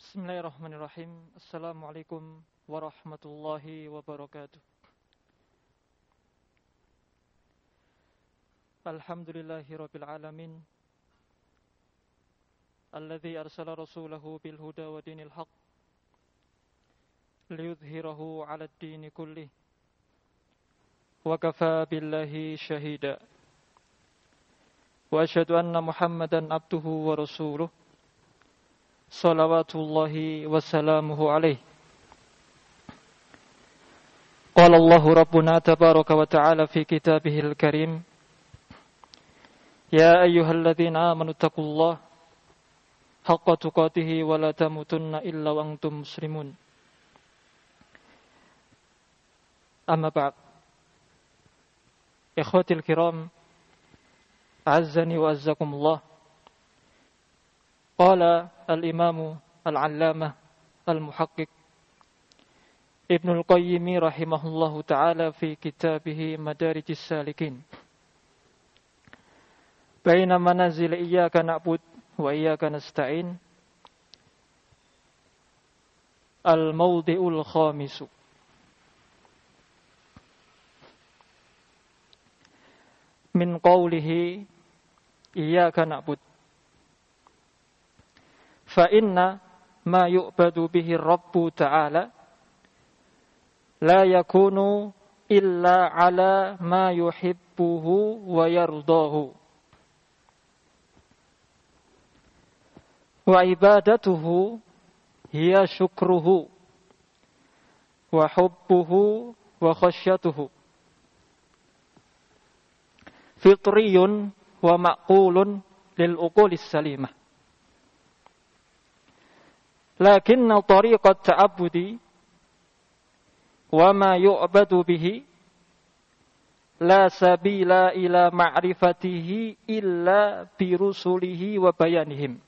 Bismillahirrahmanirrahim. Assalamualaikum warahmatullahi wabarakatuh. Alhamdulillahi rabbil alamin. Alladzi arsala rasulahu bil huda wa dinil haqq liyudhhirahu 'alad dini kullih. Wa kafaa billahi shahida. Wa asyhadu anna Muhammadan abduhu wa rasuluh. Salawatullahi wassalamuhu alaih. Qala Allahu Rabbuna tabaraka wa ta'ala fi kitabihil karim. Ya ayyuhalladzina amanu taqullaha haqqa tuqatih wa la tamutunna illa wa antum muslimun. Amma ba'd. Ikhwatil kiram, azzani wa azzakumullah. Qala al-imamu al-allamah al-muhaqqiq Ibnul Qayyim rahimahullahu ta'ala fi kitabih Madarijis Salikin. Baina manazil iyyaka na'bud wa iyyaka nasta'in. Al-mawdi'ul khamisu. Min qawlihi iyyaka na'bud. Fa inna ma yu'badu bihi Rabbu ta'ala la yakunu illa ala ma yuhibbuhu wa yardahu. Wa ibadatuhu hiya syukruhu wa hubbuhu wa khasyatuhu. Fitriyun wa ma'qulun lil uqulis salimah. Lakinna tariqat ta'abbudi wa ma yu'badu bihi la sabila ila ma'rifatihi illa bi rusulihi wa bayanihim.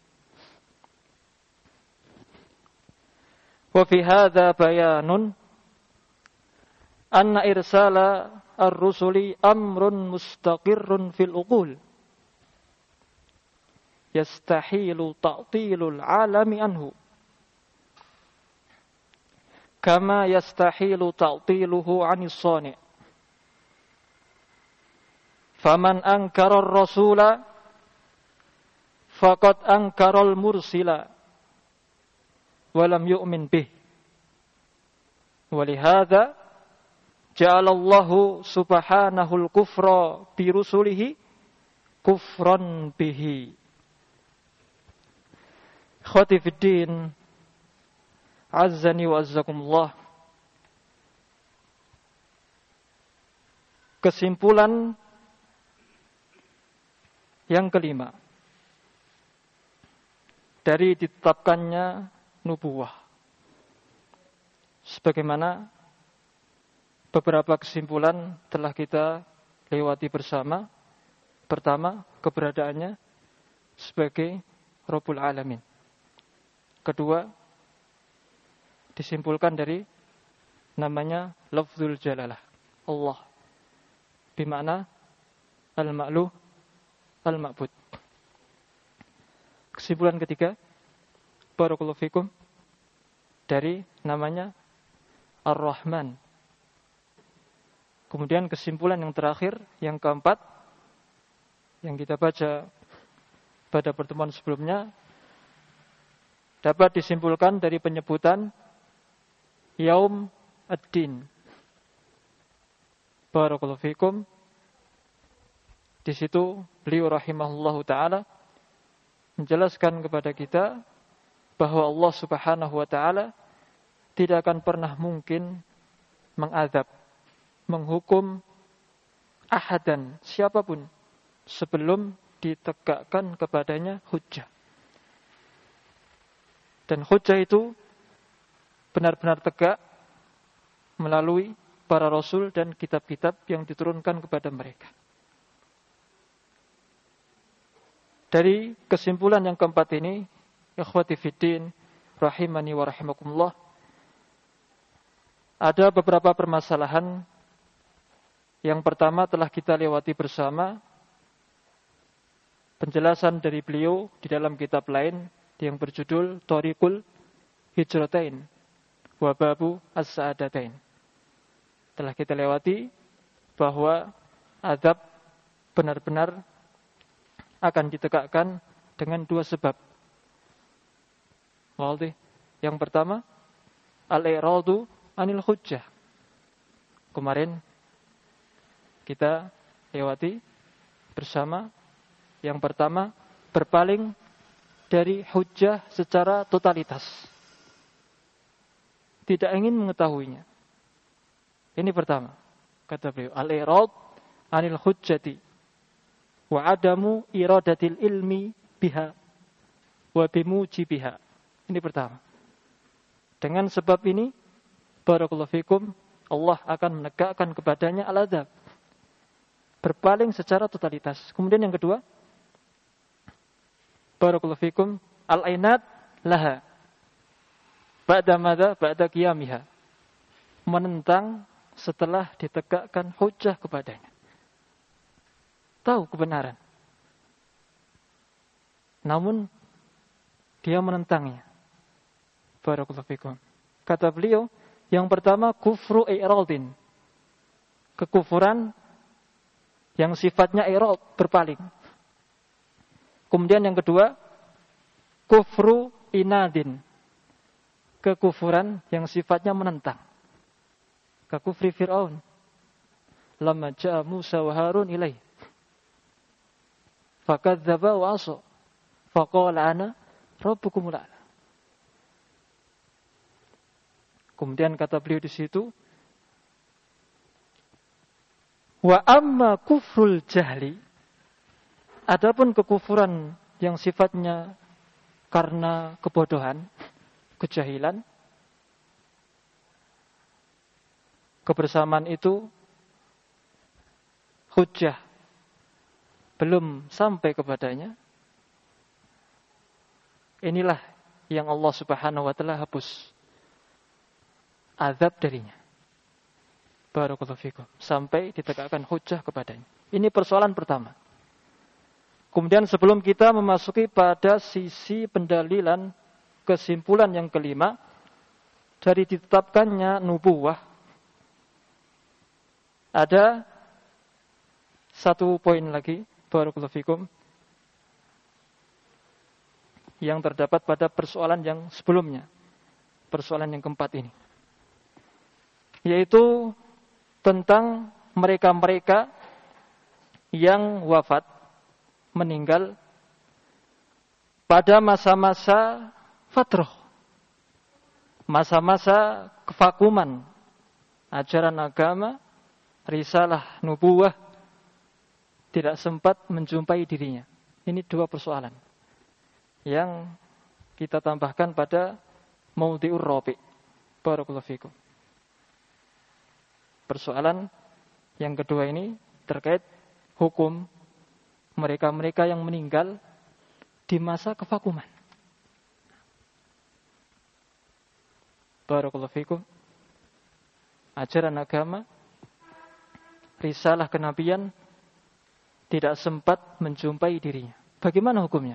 Wa fi hadha bayanun anna irsala ar-rusuli amrun mustaqirrun fil uqul. Yastahilu ta'tilul alami anhu. Kama yastahilu ta'tiluhu 'anis shani'. Faman ankara ar-rasula faqad ankara al-mursila wa lam yu'min bih. Wa lihadza ja'ala Allahu subhanahu al-kufra bi rusulihi kufran bihi. Ikhwati fid din, azzani wa azzakumullah. Kesimpulan yang kelima dari ditetapkannya nubuwah, sebagaimana beberapa kesimpulan telah kita lewati bersama. Pertama, keberadaannya sebagai Rabbul Alamin. Kedua, disimpulkan dari namanya lafzul jalalah, Allah, bimana al-ma'luh al-ma'bud. Kesimpulan ketiga, barakallahu fikum, dari namanya Ar-Rahman. Kemudian kesimpulan yang terakhir, yang keempat, yang kita baca pada pertemuan sebelumnya, dapat disimpulkan dari penyebutan Yaum ad-Din. Barakallahu fikum. Di situ beliau rahimahullahu ta'ala menjelaskan kepada kita bahwa Allah subhanahu wa ta'ala tidak akan pernah mungkin mengadab, menghukum ahadan, siapapun, sebelum ditegakkan kepadanya hujjah. Dan hujjah itu benar-benar tegak melalui para rasul dan kitab-kitab yang diturunkan kepada mereka. Dari kesimpulan yang keempat ini, ikhwati fiddin, rahimani wa rahimakumullah, ada beberapa permasalahan. Yang pertama telah kita lewati bersama, penjelasan dari beliau di dalam kitab lain yang berjudul Thariqul hijratain wa babu as-sa'adatain. Telah kita lewati bahwa azab benar-benar akan ditegakkan dengan dua sebab. Yang pertama, al-i'radu anil hujjah. Kemarin kita lewati bersama. Yang pertama, berpaling dari hujjah secara totalitas. Tidak ingin mengetahuinya. Ini pertama. Kata beliau, al-i'rad anil hujjati wa adamu iradatil ilmi biha wa bimujibiha. Ini pertama. Dengan sebab ini, barakallahu fikum, Allah akan menegakkan kepadanya al-adzab. Berpaling secara totalitas. Kemudian yang kedua, barakallahu fikum, al-ainat laha. Ba'da madza? Ba'da qiyamiha. Menentang setelah ditegakkan hujjah kepadanya. Tahu kebenaran. Namun dia menentangnya. Barakallahu fikum. Kata beliau, yang pertama kufru i'radin. Kekufuran yang sifatnya i'rad, berpaling. Kemudian yang kedua, kufru inadin. Kekufuran yang sifatnya menentang. Kekufri Fir'aun. Lamma ja'a Musa wa Harun ilaih. Fakadzdzaba wa 'asa. Faqala ana rabbukumul a'la. Kemudian kata beliau di situ, wa amma kufrul jahli. Adapun kekufuran yang sifatnya karena kebodohan, kejahilan, kebersamaan itu hujjah belum sampai kepadanya. Inilah yang Allah Subhanahu wa taala hapus azab darinya. Barakallahu fikum. Sampai ditegakkan hujjah kepadanya. Ini persoalan pertama. Kemudian sebelum kita memasuki pada sisi pendalilan kesimpulan yang kelima dari ditetapkannya nubuwah, ada satu poin lagi, barakallahu fikum, yang terdapat pada persoalan yang sebelumnya, persoalan yang keempat ini, yaitu tentang mereka-mereka yang wafat, meninggal pada masa-masa fatrah, masa-masa kevakuman ajaran agama, risalah nubuwah tidak sempat menjumpai dirinya. Ini dua persoalan yang kita tambahkan pada maudhi'ur rabi'. Barakallahu fikum. Persoalan yang kedua ini terkait hukum mereka-mereka yang meninggal di masa kevakuman. Barakallahu fikum. Ajaran agama, risalah kenabian tidak sempat menjumpai dirinya. Bagaimana hukumnya?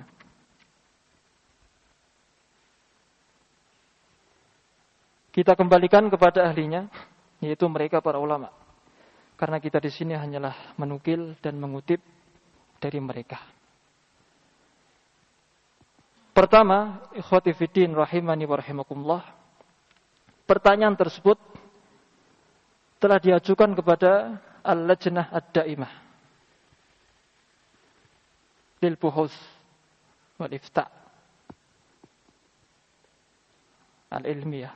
Kita kembalikan kepada ahlinya, yaitu mereka para ulama. Karena kita di sini hanyalah menukil dan mengutip dari mereka. Pertama, ikhwati fiddin rahimani wa rahimakumullah. Pertanyaan tersebut telah diajukan kepada Al-Lajnah Ad-Daimah lil Buhuts wal Ifta' Al-Ilmiyah,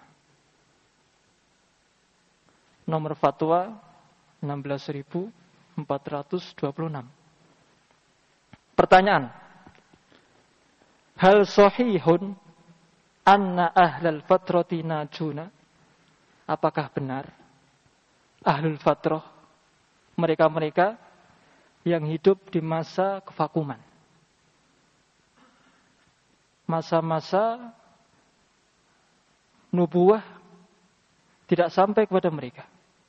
nomor fatwa 16.426. Pertanyaan: hal sahihun anna ahlal fatrati najuna? Apakah benar ahlul fatrah, mereka-mereka yang hidup di masa kevakuman, masa-masa nubuwah tidak sampai kepada mereka?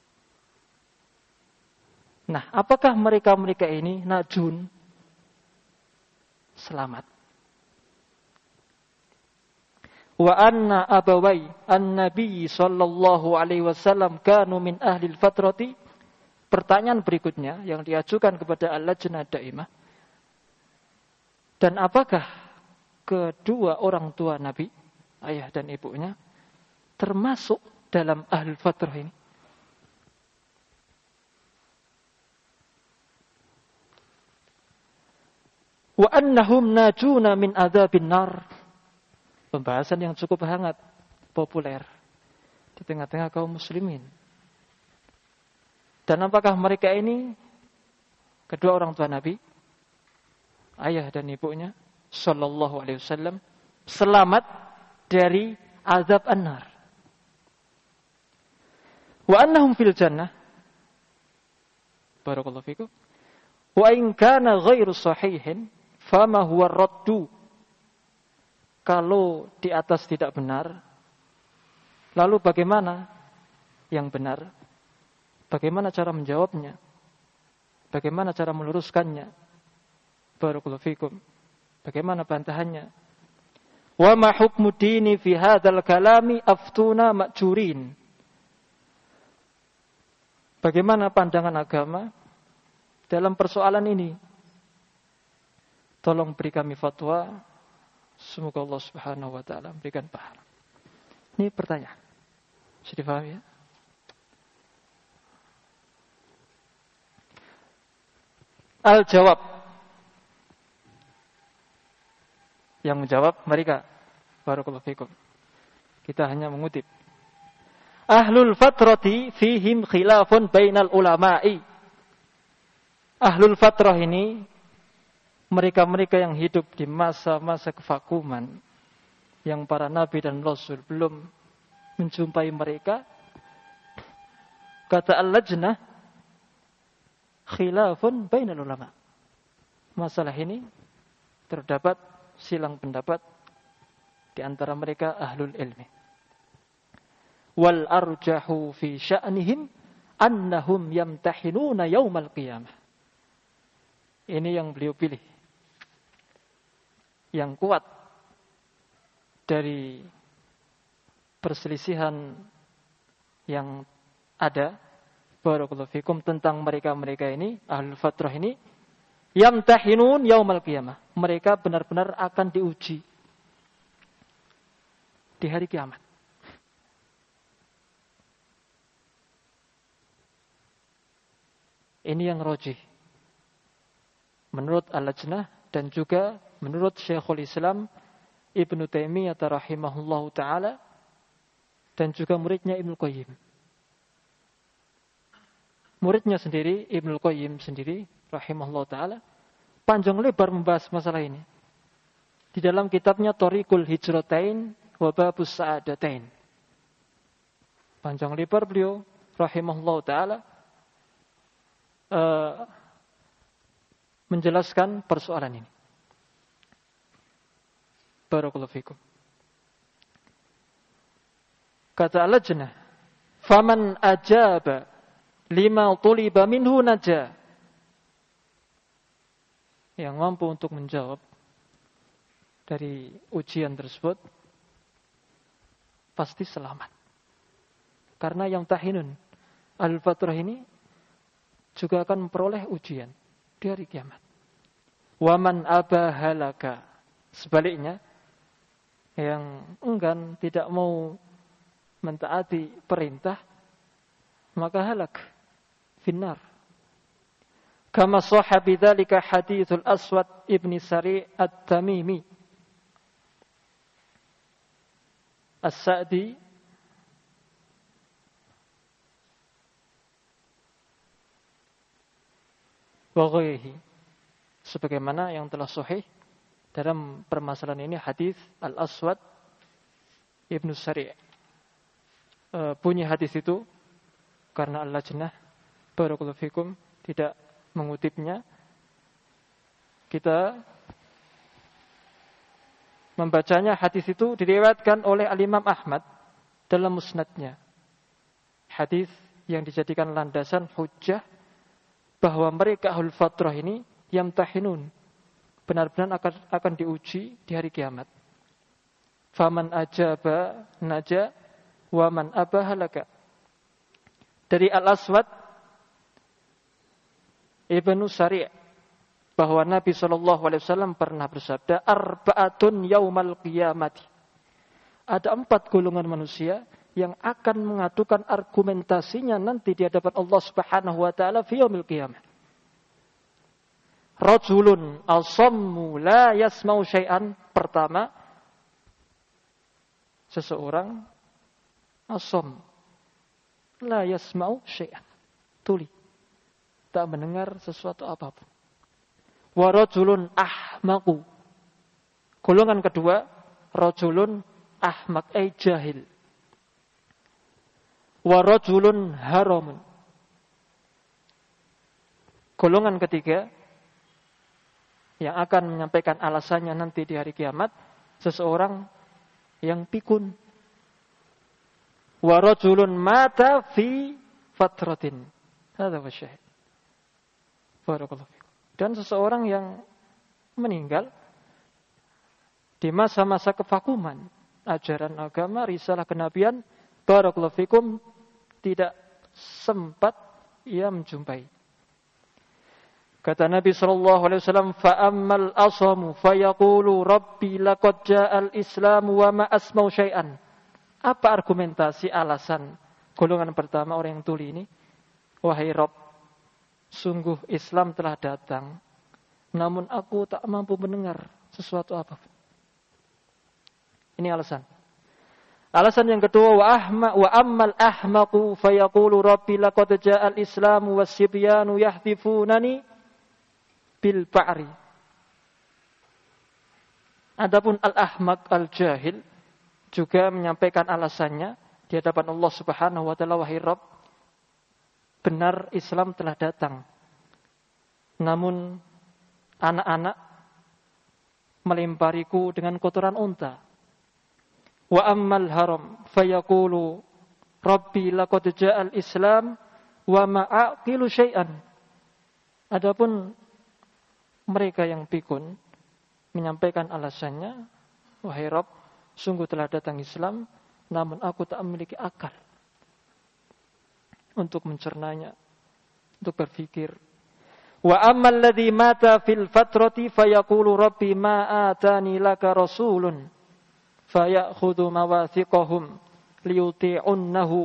Nah, apakah mereka-mereka ini najun, selamat? wa anna abawai an-nabi sallallahu alaihi wasallam kanu min ahli al-fatrati. Pertanyaan berikutnya yang diajukan kepada Al-Lajnah Daimah, dan apakah kedua orang tua Nabi, ayah dan ibunya, termasuk dalam ahli fatrah ini? Wa annahum najuna min adzabin nar. Pembahasan yang cukup hangat, populer di tengah-tengah kaum muslimin. Dan apakah mereka ini kedua orang tua Nabi, ayah dan ibunya sallallahu alaihi wasallam, selamat dari azab an-nar? Wa annahum fil jannah. Barakallahu fikum. Wa in kana ghairu sahihin fama huwa raddu. Kalau di atas tidak benar, lalu bagaimana yang benar? Bagaimana cara menjawabnya? Bagaimana cara meluruskannya? Barakallahu fikum. Bagaimana bantahannya? Wa ma hukmu dini fi hadzal kalami aftuna ma'jurin. Bagaimana pandangan agama dalam persoalan ini? Tolong beri kami fatwa. Semoga Allah Subhanahu wa taala memberikan pahala. Ini pertanyaan. Sudah difahami ya? Al-jawab. Yang menjawab mereka. Barakallahu fikum. Kita hanya mengutip. Ahlul fatrati fihim khilafun bainal ulama'i. Ahlul fatrah ini mereka-mereka yang hidup di masa-masa kevakuman, yang para nabi dan rasul belum menjumpai mereka. Kata Al-Lajnah, khilafun bainal ulama. Masalah ini terdapat silang pendapat di antara mereka ahlul ilmi. Wal arjahu fi sya'nihim annahum yamtahinuna yaumal qiyamah. Ini yang beliau pilih. Yang kuat dari perselisihan yang ada, barakallahu fikum, tentang mereka-mereka ini, ahlul fatrah ini, yamtahinun yaumal qiyamah. Mereka benar-benar akan diuji di hari kiamat. Ini yang rajih menurut Al-Lajnah dan juga menurut Syekhul Islam Ibnu Taimiyah rahimahullahu taala dan juga muridnya Ibnu Qayyim. Muridnya sendiri, Ibnu Qayyim sendiri rahimahullahu taala, panjang lebar membahas masalah ini di dalam kitabnya Thariqul Hijratain wa Babus Sa'adatain. Panjang lebar beliau rahimahullahu taala menjelaskan persoalan ini. Barakallahu fikum. Kata Al-Lajnah, faman ajaba lima tuliba minhu naja. Yang mampu untuk menjawab dari ujian tersebut pasti selamat. Karena yang tahinun al-fatrah ini juga akan memperoleh ujian di hari kiamat. Waman abahalaka. Sebaliknya, yang enggan tidak mau mentaati perintah, maka halak finnar. Kama sahha bidzalika haditsul Aswad ibn Sari' at-Tamimi As-Sa'di wa ghairihi, sebagaimana yang telah sahih dalam permasalahan ini hadis Al-Aswad Ibnu Sari'. Bunyi hadis itu karena Al-Lajnah barakallahu fikum tidak mengutipnya, kita membacanya. Hadis itu diriwayatkan oleh Al-Imam Ahmad dalam musnadnya. Hadis yang dijadikan landasan hujjah bahwa mereka ahlul fatrah ini yamtahinun, benar-benar akan diuji di hari kiamat. Faman ajaba naja wa man aba halaka. Dari Al-Aswad Ibnu Sari' bahwa Nabi SAW pernah bersabda, arba'atun yaumal qiyamati. Ada 4 golongan manusia yang akan mengadukan argumentasinya nanti di hadapan Allah Subhanahu wa taala fi yaumil qiyamah. Rajulun asammu la yasma'u syai'an. Pertama, seseorang asam la yasma'u syai'an. Tuli, tak mendengar sesuatu apapun. Wa rajulun ahmaqu. Golongan kedua, rajulun ahmaq ay jahil. Wa rajulun haramun. Golongan ketiga yang akan menyampaikan alasannya nanti di hari kiamat, seseorang yang pikun. Wa rajulun mata fi fatratin. Hadza wa syahid. Barakallahu fikum. Dan seseorang yang meninggal di masa-masa kevakuman ajaran agama, risalah kenabian, barakallahu fikum, tidak sempat ia menjumpai. Kata Nabi SAW, fa'ammal asamu fayaqulu rabbi laqad ja'al islamu wa ma asma'u syai'an. Apa argumentasi alasan golongan pertama orang yang tuli ini? Wahai Rabb, sungguh Islam telah datang, namun aku tak mampu mendengar sesuatu apapun. Ini alasan. Alasan yang kedua, wa ammal ahmaqu fayaqulu rabbi laqad ja'al islamu was-sibyanu yahdifunani bil ba'ri. Adapun al-ahmaq al-jahil juga menyampaikan alasannya di hadapan Allah Subhanahu wa taala, wahai Rabb, benar Islam telah datang, namun anak-anak melempariku dengan kotoran unta. Wa ammal haram fayaqulu rabbi laqad ja'al islam wa ma aqilu syai'an. Adapun mereka yang pikun menyampaikan alasannya, wahai Rabb, sungguh telah datang Islam, namun aku tak memiliki akal untuk mencernanya, untuk berpikir. Wa ammal ladzi mata fil fatrati fayaqulu rabbi ma atani laka rasulun fayakhudhu mawathiqahum liyuti'unnahu.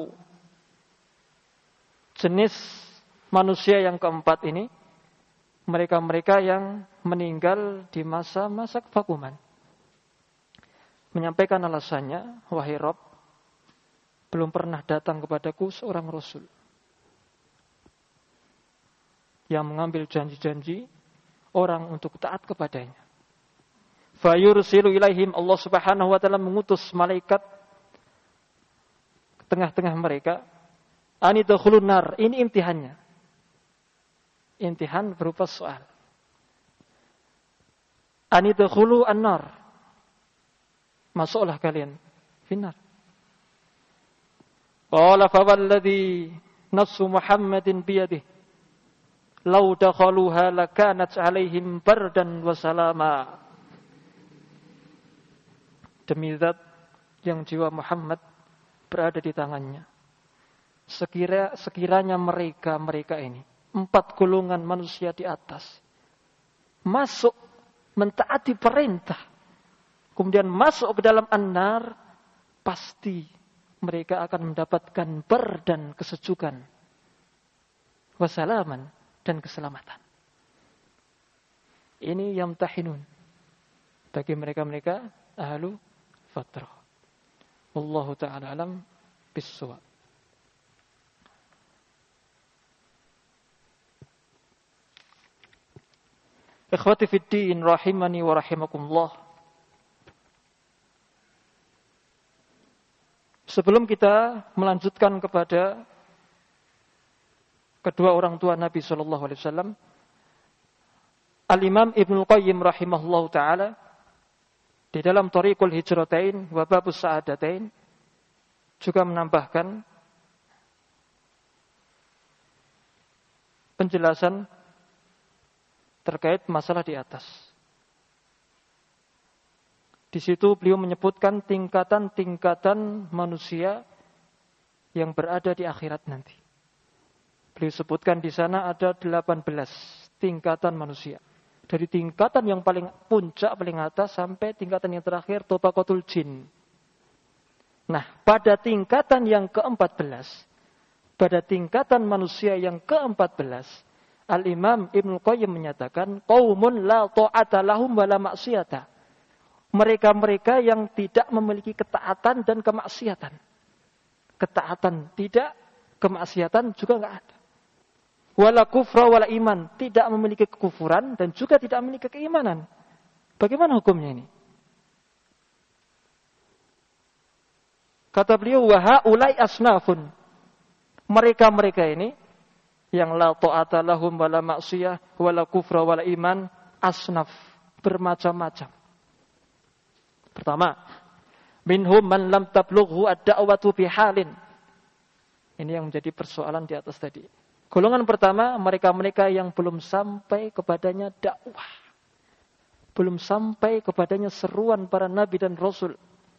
Jenis manusia yang keempat ini, mereka-mereka yang meninggal di masa-masa kevakuman, menyampaikan alasannya, wahai Rabb, belum pernah datang kepadaku seorang Rasul yang mengambil janji-janji orang untuk taat kepadanya. Fayursilu ilaihim, Allah Subhanahu wa taala mengutus malaikat ke tengah-tengah mereka. Anidkhulun nar, ini imtihannya. Imtihan berupa soal. Anidkhulu an-nar, masuklah kalian finnar. Qala fa walladhi nafsu Muhammadin biyadihi law dakhaluha lakanat 'alaihim bardan wa salama. Demi zat yang jiwa Muhammad berada di tangannya, sekiranya mereka ini 4 golongan manusia di atas masuk mentaati perintah, kemudian masuk ke dalam an-nar, pasti mereka akan mendapatkan bardan, kesejukan, wasalaman, dan keselamatan. Ini yamtahinun bagi mereka-mereka ahlu fatrah. Wallahu ta'ala alam bis-shawab. Ikhwati fid din rahimani wa rahimakumullah. Sebelum kita melanjutkan kepada kedua orang tua Nabi sallallahu alaihi wasallam, Al-Imam Ibnu Qayyim rahimahullah taala di dalam Thariqul Hijratain wa Babus Sa'adatain juga menambahkan penjelasan terkait masalah di atas. Di situ beliau menyebutkan tingkatan-tingkatan manusia yang berada di akhirat nanti. Beliau sebutkan di sana ada 18 tingkatan manusia. Dari tingkatan yang paling puncak, paling atas, sampai tingkatan yang terakhir, tabaqatul jin. Nah, pada tingkatan yang ke-14, pada tingkatan manusia yang ke-14, Al-Imam Ibnu Qayyim menyatakan, qaumun la ta'ata lahum wa la maksiyata. Mereka-mereka yang tidak memiliki ketaatan dan kemaksiatan. Ketaatan tidak, kemaksiatan juga enggak ada. Wala kufra wala iman, tidak memiliki kekufuran dan juga tidak memiliki keimanan. Bagaimana hukumnya ini? Kata beliau, wa haulai asnafun. Mereka-mereka ini yang la ta'ata lahum wala maksiyah wala kufra wala iman, asnaf, bermacam-macam. Pertama, minhum man lam tablughu ad-da'watu bihalin. Ini yang menjadi persoalan di atas tadi. Golongan pertama, mereka-mereka yang belum sampai kepadanya dakwah. Belum sampai kepadanya seruan para nabi dan rasul.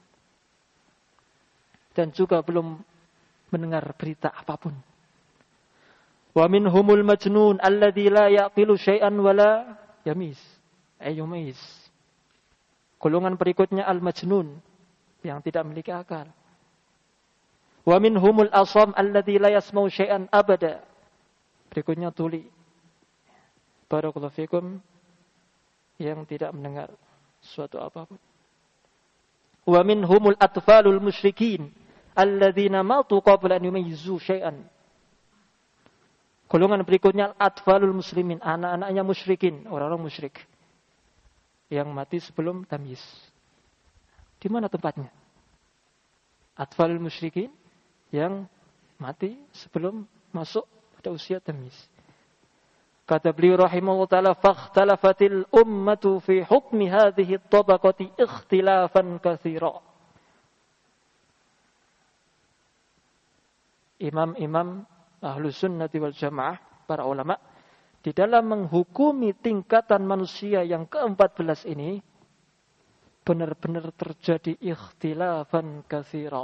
Dan juga belum mendengar berita apapun. Wa minhumul majnun alladzi la yaqilu syai'an wala yamis. Yumis. Golongan berikutnya al-majnun yang tidak memiliki akal. Wa minhumul asam alladzi la yasma'u syai'an abada. Berikutnya tuli. Barakallahu fikum, yang tidak mendengar suatu apapun. Wa minhumul atfalul musyrikin alladzina matu qabla an yumayyizu syai'an. Golongan berikutnya atfalul muslimin, anak-anaknya musyrikin, orang-orang musyrik yang mati sebelum tamyiz. Di mana tempatnya? Atfalul musyrikin yang mati sebelum masuk pada usia tamyiz. Kata beliau rahimahullah ta'ala, fakhtalafatil ummatu fi hukmi hadhihi at-tabaqati ikhtilafan katsira. Imam-imam Ahlus Sunnati wal Jamaah, para ulama, di dalam menghukumi tingkatan manusia yang ke-14 ini, benar-benar terjadi ikhtilafan katsira.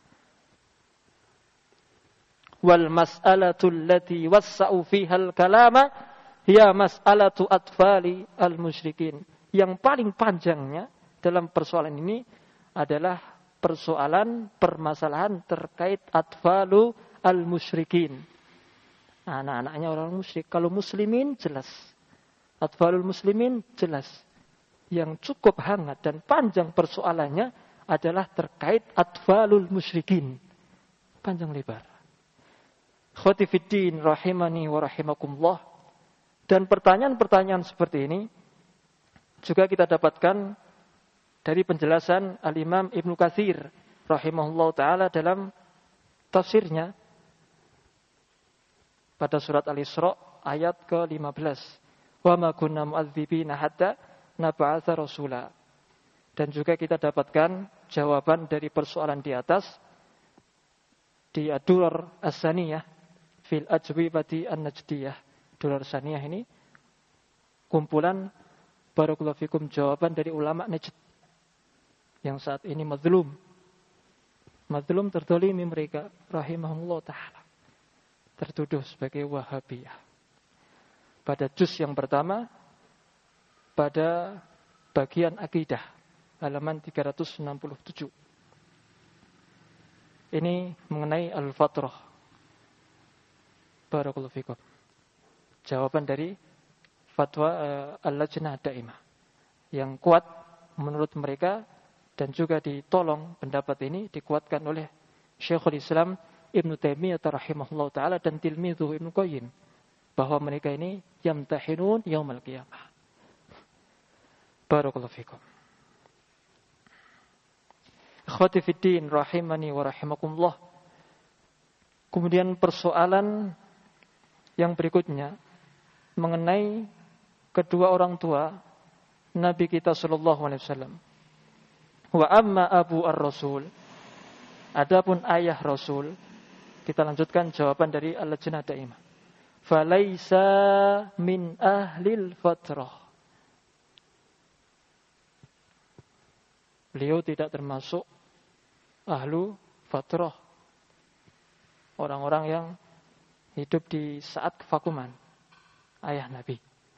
Wal mas'alatu allati wassa'u fiha al-kalama hiya mas'alatu atfali al-musyrikin. Yang paling panjangnya dalam persoalan ini adalah permasalahan terkait atfalu al-musyrikin. Anak-anaknya orang musyrik. Kalau muslimin jelas. Atfalul muslimin jelas. Yang cukup hangat dan panjang persoalannya adalah terkait atfalul musyrikin. Panjang lebar. Khotifiddin rahimani wa rahimakumullah. Dan pertanyaan-pertanyaan seperti ini juga kita dapatkan dari penjelasan Al-Imam Ibnu Katsir rahimahullah ta'ala dalam tafsirnya pada surat Al-Isra ayat ke-15. Wa ma kunna mu'adzibina hatta nab'atsa rasula. Dan juga kita dapatkan jawaban dari persoalan di atas di Ad-Durar As-Saniyah fil Ajwibati An-Najdiyah. Durar Saniyah ini kumpulan barakallahu fikum jawaban dari ulama Najd yang saat ini mazlum terdolimi mereka rahimahullah ta'ala, tertuduh sebagai Wahabiyah. Pada juz yang pertama, pada bagian akidah, halaman 367. Ini mengenai al-fatrah. Barakallahu fikum. Jawaban dari fatwa al-Lajnah Daimah. Yang kuat menurut mereka dan juga ditolong pendapat ini dikuatkan oleh Syekhul Islam Ibnu Taimiyah rahimahullah ta'ala dan tilmidhu Ibnu Qayyim. Bahwa mereka ini yamtahinun yaumal qiyamah. Barakallahu fikum. Ikhwati fiddin rahimani wa rahimakumullah. Kemudian persoalan yang berikutnya mengenai kedua orang tua Nabi kita sallallahu alaihi wasallam. Wa amma abu ar-rasul, adapun ayah Rasul, kita lanjutkan jawaban dari Al-Lajnah Daimah. Falaisa min ahlil fatrah. Beliau tidak termasuk ahlu fatrah, orang-orang yang hidup di saat kevakuman ayah Nabi.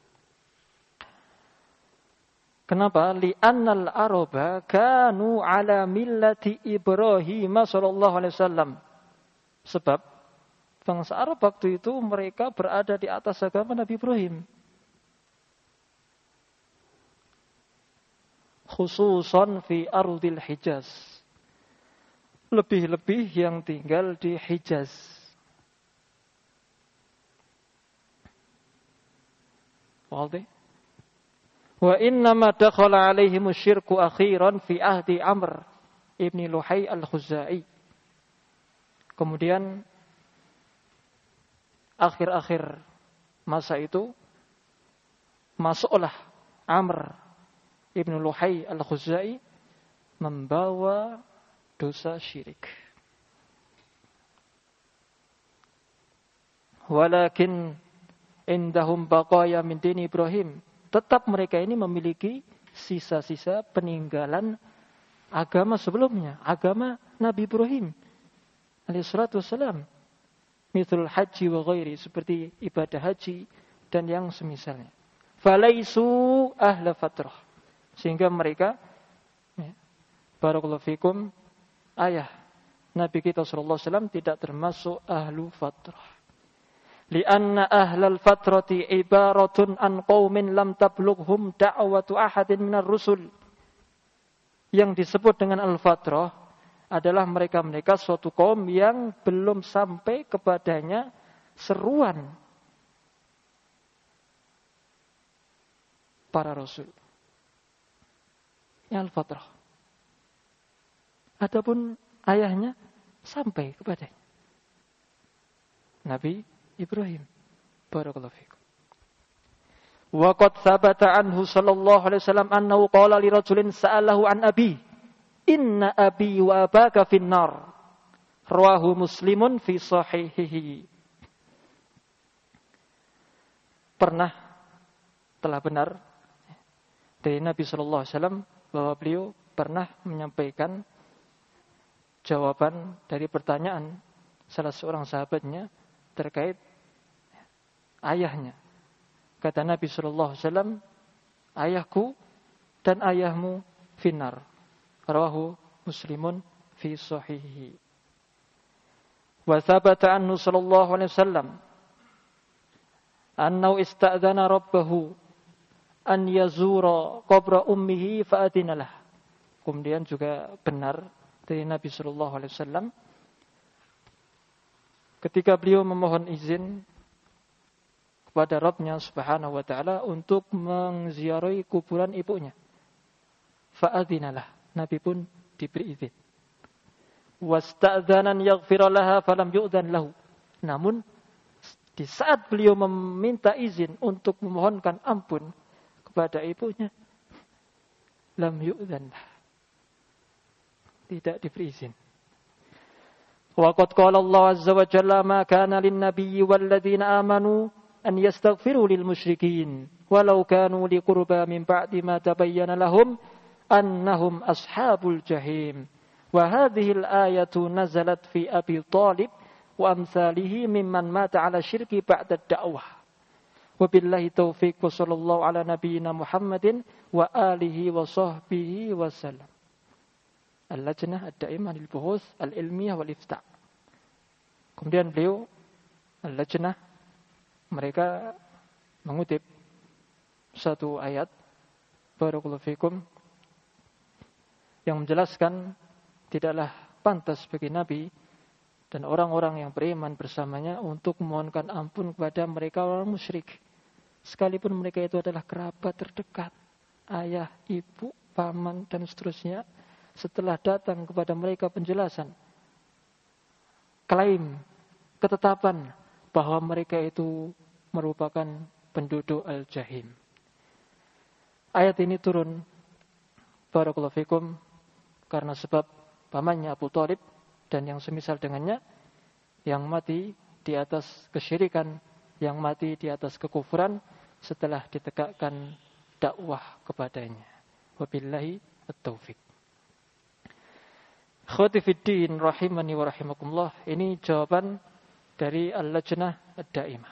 Kenapa? Li'annal araba kanu ala millati Ibrahim sallallahu alaihi wasallam. Sebab bangsa Arab waktu itu mereka berada di atas agama Nabi Ibrahim. Khususan fi ardil Hijaz. Lebih-lebih yang tinggal di Hijaz. Wazi? Wa innama dakhala alaihim syirku akhiran fi ahdi Amr ibn Luhai al-Khuzai. Kemudian akhir-akhir masa itu masuklah Amr ibn Luhai al-Khuzai membawa dosa syirik. Walakin indahum baqaya min dini Ibrahim. Tetap mereka ini memiliki sisa-sisa peninggalan agama sebelumnya, agama Nabi Ibrahim alaihissalatu wassalam. Mithlul haji wa ghairi, seperti ibadah haji dan yang semisalnya. Falaisu ahla fatrah. Sehingga mereka, barakallahu fikum, ayah Nabi kita sallallahu alaihi wasallam tidak termasuk ahlu fatrah. Lianna ahlal fatrati ibaratun an qaumin lam tablughum da'watu ahadin minar rusul. Yang disebut dengan al-fatrah adalah mereka-mereka suatu kaum yang belum sampai kepadanya seruan para rasul. Yang al-fatrah. Adapun ayahnya sampai kepadanya Nabi Ibrahim. Barakallahu fikum. Wa qad thabata anhu sallallahu alaihi wasallam annahu qala li rajulin sa'alahu an abi inna abi wa abaka finnar. Rawahu Muslimun fi sahihihi. Telah benar dari Nabi sallallahu alaihi wasallam bahwa beliau pernah menyampaikan jawaban dari pertanyaan salah seorang sahabatnya terkait ayahnya. Kata Nabi sallallahu alaihi wasallam, ayahku dan ayahmu finnar. Rawahu Muslimun fi sahihi. Wa thabata anhu sallallahu alaihi wasallam annahu ista'dzana rabbahu an yazura qabra ummihi fa adinalah. Kemudian juga benar dari Nabi sallallahu alaihi wasallam ketika beliau memohon izin kepada Rabb-Nya Subhanahu wa taala untuk mengziarahi kuburan ibunya. Fa'adzinalah, Nabi pun diberi izin. Wasta'dzanan yaghfira laha falam yu'dzan lahu. Namun di saat beliau meminta izin untuk memohonkan ampun kepada ibunya, lam yu'dzan lah. Tidak diberi izin. Waqad qala Allah azza wa jalla ma kana lin-nabiyyi wal-ladzina amanu an yastaghfiru lil-musyrikin walau kanu liqurba min ba'di ma tabayyana lahum annahum ashabul jahim. Wa hadhihi al-ayatu nazalat fi Abi Thalib wa amsalihi mimman mata 'ala syirki ba'da ad-da'wah. Wabillahi taufiq wa sallallahu ala nabiyyina Muhammadin wa alihi wa sahbihi wa sallam. Al-Lajnah Ad-Daimah lil-Buhuts Al-Ilmiyah wal-Ifta'. Kemudian beliau Al-Lajnah mereka mengutip satu ayat barakallahu fikum yang menjelaskan tidaklah pantas bagi Nabi dan orang-orang yang beriman bersamanya untuk memohonkan ampun kepada mereka orang musyrik sekalipun mereka itu adalah kerabat terdekat, ayah, ibu, paman dan seterusnya. Setelah datang kepada mereka penjelasan, klaim, ketetapan bahwa mereka itu merupakan penduduk al-jahim. Ayat ini turun barakallahu fikum karena sebab pamannya Abu Thalib dan yang semisal dengannya yang mati di atas kesyirikan, yang mati di atas kekufuran setelah ditegakkan dakwah kepadanya. Wabillahi at-taufiq. Ikhwati fiddin rahimani wa rahimakumullah, ini jawaban dari Al-Lajnah Ad-Daimah.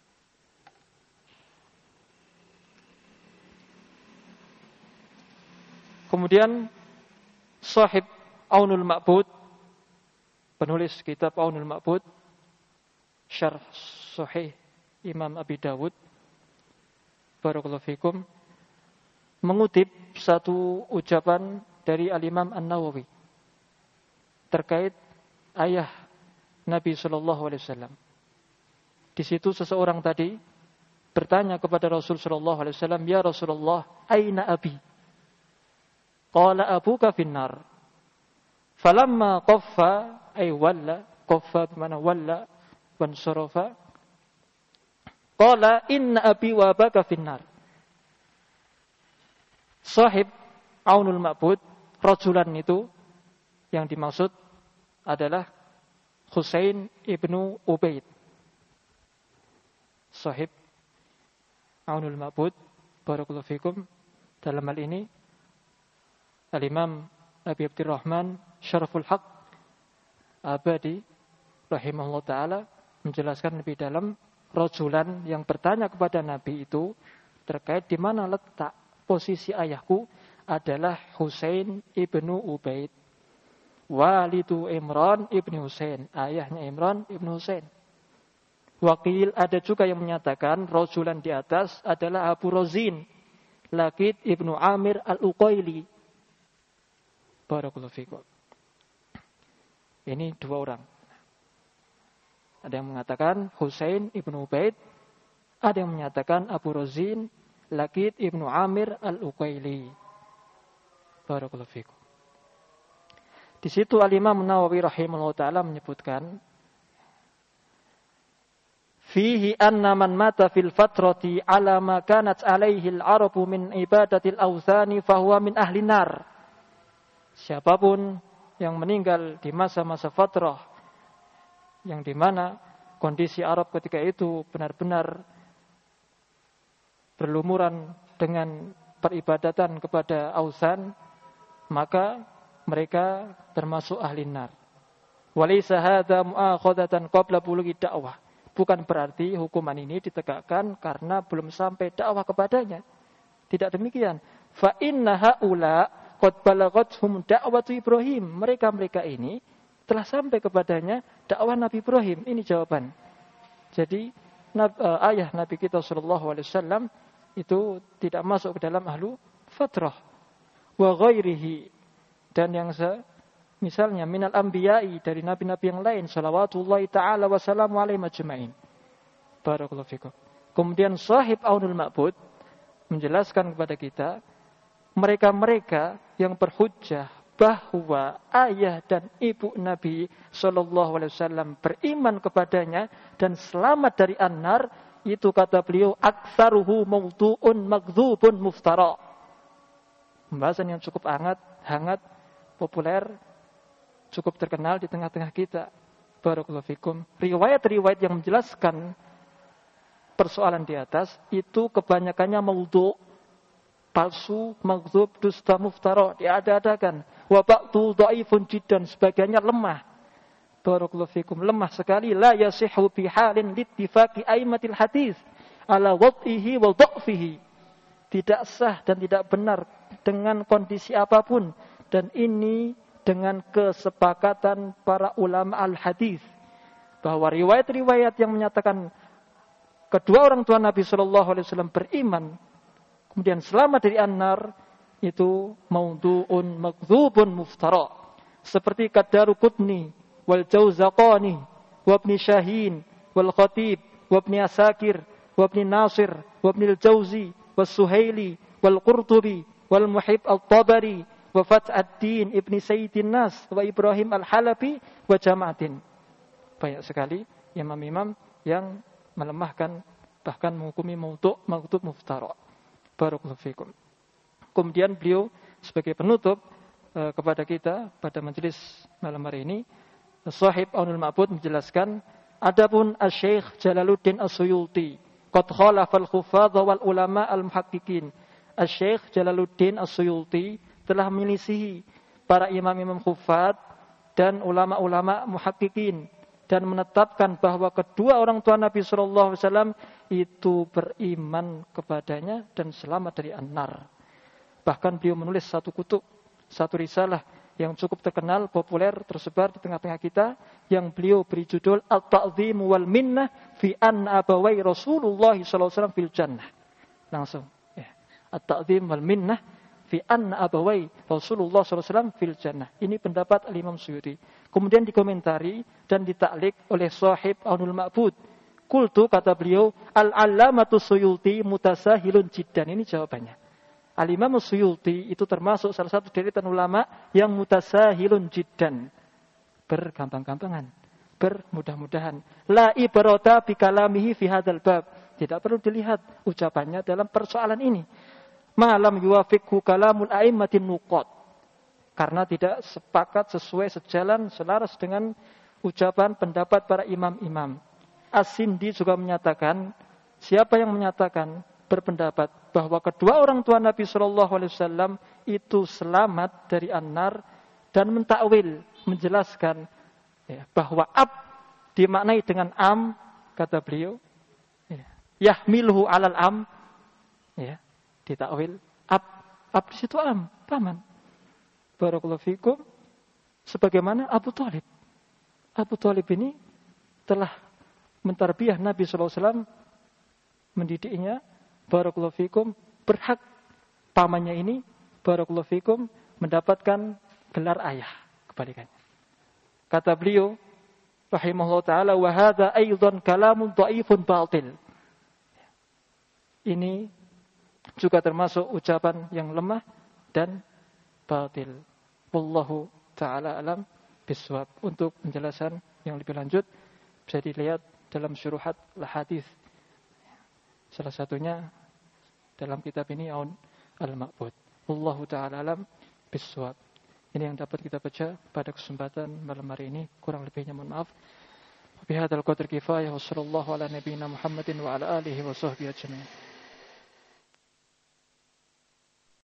Kemudian sahib Aunul Ma'bud, penulis kitab Aunul Ma'bud, Syarh Sahih Imam Abi Dawud, barakallahu fikum, mengutip satu ucapan dari Al-Imam An-Nawawi terkait ayah Nabi sallallahu alaihi wasallam. Di situ seseorang tadi bertanya kepada Rasul sallallahu alaihi wasallam, "Ya Rasulullah, aina abi?" Qala abuka finnar. Falamma qaffa ay walla, qaffa bimana walla wan sarafa. Qala inna abi wa abaka finnar. Sahib Aunul Ma'bud, rajulan itu yang dimaksud adalah Husain ibnu Ubaid. Sahib Aunul Ma'bud, barakallahu fikum, dalam hal ini Al-Imam Abi Abdurrahman Syaraful Haq Abadi rahimahullah ta'ala menjelaskan lebih dalam rajulan yang bertanya kepada Nabi itu terkait di mana letak posisi ayahku adalah Husain ibnu Ubaid, walidu Imran ibnu Husain, ayahnya Imran ibnu Husain. Wakil ada juga yang menyatakan rajulan di atas adalah Abu Razin Laqid ibnu Amir al-Uqaili. Barakallahu fikum. Ini dua orang. Ada yang mengatakan Husain ibnu Ubaid, ada yang menyatakan Abu Razin Laqid ibnu Amir al-Uqaili. Barakallahu fikum. Di situ Al-Imam Nawawi rahimahullah ta'ala menyebutkan fihi anna man mata fil fatrati ala ma kanat alaihi al-arabu min ibadatil awthani fahuwa min ahli nar. Siapapun yang meninggal di masa-masa fatrah yang dimana kondisi Arab ketika itu benar-benar berlumuran dengan peribadatan kepada awthan, maka mereka termasuk ahli nar. Walaysa hadza mu'akhadatan qabla bulughi dakwah. Bukan berarti hukuman ini ditegakkan karena belum sampai dakwah kepadanya. Tidak demikian. Fa inna haula qad balagathum da'watu Ibrahim. Mereka ini telah sampai kepadanya dakwah Nabi Ibrahim. Ini jawaban. Jadi ayah Nabi kita sallallahu alaihi wasallam itu tidak masuk ke dalam ahlu fatrah. Wa ghairihi, dan yang misalnya minal anbiya'i, dari nabi-nabi yang lain, salawatullahi ta'ala wa salamu alaihi majma'in. Barakallahu fikum. Kemudian sahib Aunul Ma'bud menjelaskan kepada kita mereka-mereka yang berhujjah bahwa ayah dan ibu Nabi sallallahu alaihi wasallam beriman kepadanya dan selamat dari an-nar, itu kata beliau aktsaruhu mawdu'un magdzubun muftara. Pembahasan yang cukup hangat, populer, cukup terkenal di tengah-tengah kita. Barakallahu fikum. Riwayat-riwayat yang menjelaskan persoalan di atas itu kebanyakannya maudhu', palsu, magdzub, dusta, muftara, diada-adakan. Wa ba'du dhaifun jiddan, sebagiannya lemah. Barakallahu fikum, lemah sekali. La yasihhu bi halin littifaqi aimatil hadis ala wad'ihi wa dha'fihi. Tidak sah dan tidak benar dengan kondisi apapun, dan ini dengan kesepakatan para ulama al-hadis bahwa riwayat-riwayat yang menyatakan kedua orang tua Nabi sallallahu alaihi wasallam beriman kemudian selamat dari an-nar itu maudhu'un magdzubun muftara, seperti Ad-Daruqutni wal Jauzaqani wa Ibn Shahin wal Khatib wa Ibn Asakir wa Ibn Nasir wa Ibn al-Jauzi wa Suhaili wal Qurtubi wal Muhib al-Tabari wa Fathad-Din Ibn Sayyidin Nas wa Ibrahim al-Halabi wa Jama'atin. Banyak sekali imam-imam yang melemahkan, bahkan menghukumi maudhu', maghdub, muftara. Barakallahu fikum. Kemudian beliau sebagai penutup kepada kita pada majelis malam hari ini, Sahib Aunul Ma'bud menjelaskan, adapun Asy-Syaikh Jalaluddin As-Suyuti qad khalafa al-huffadz wal ulama al-muhaqqiqin. Asy-Syaikh Jalaluddin As-Suyuti telah menyelisihi para imam-imam huffaz dan ulama-ulama muhaqqiqin dan menetapkan bahwa kedua orang tua Nabi sallallahu alaihi wasallam itu beriman kepadanya dan selamat dari an-nar. Bahkan beliau menulis satu kutub, satu risalah yang cukup terkenal, populer, tersebar di tengah-tengah kita, yang beliau beri judul At-Ta'zim wal Minnah fi an abawai Rasulullah sallallahu alaihi wasallam fil jannah. Langsung, ya. At-Ta'zim wal Minnah fi an abawai Rasulullah sallallahu alaihi wasallam fil jannah. Ini pendapat Al-Imam Suyuti. Kemudian dikomentari dan ditaklik oleh Shahib Aunul Ma'bud. Qultu, kata beliau, Al-Allamatu Suyuti mutasahilun jiddan. Ini jawabannya. Al-Imam Suyuti itu termasuk salah satu deretan ulama yang mutasahilun jiddan. Bergampang-gampangan, bermudah-mudahan. La ibarata bi kalamihi fi hadzal bab. Tidak perlu dilihat ucapannya dalam persoalan ini. Malam yuwafiqhu kalamul a'immatin nuqat. Karena tidak sepakat, sesuai, sejalan, selaras dengan ucapan pendapat para imam-imam. As-Sindi juga menyatakan, siapa yang menyatakan berpendapat bahwa kedua orang tua Nabi sallallahu alaihi wasallam itu selamat dari an-nar dan mentakwil, menjelaskan ya, bahwa ab dimaknai dengan am, kata beliau, ya, yahmiluhu alal am, ya, ditakwil ab di situ am, paman. Barakallahu fikum. Sebagaimana Abu Thalib. Abu Thalib ini telah mentarbiyah Nabi sallallahu alaihi wasallam, mendidiknya. Barakallahu fikum, berhak pamannya ini, barakallahu fikum, mendapatkan gelar ayah, kebalikannya. Kata beliau rahimahullah taala, wa hadza aidan kalamun dhaifun batil. Ini juga termasuk ucapan yang lemah dan batil. Wallahu taala alam bisawab. Untuk penjelasan yang lebih lanjut bisa dilihat dalam syuruhat al-hadits. Salah satunya dalam kitab ini Aun al-Ma'bud. Wallahu ta'ala alam bisawab. Ini yang dapat kita baca pada kesempatan malam hari ini. Kurang lebihnya mohon maaf. Bihadzal qadri kifayah wa sallallahu ala nabiyyina Muhammadin wa ala alihi wa sahbihi ajma'in.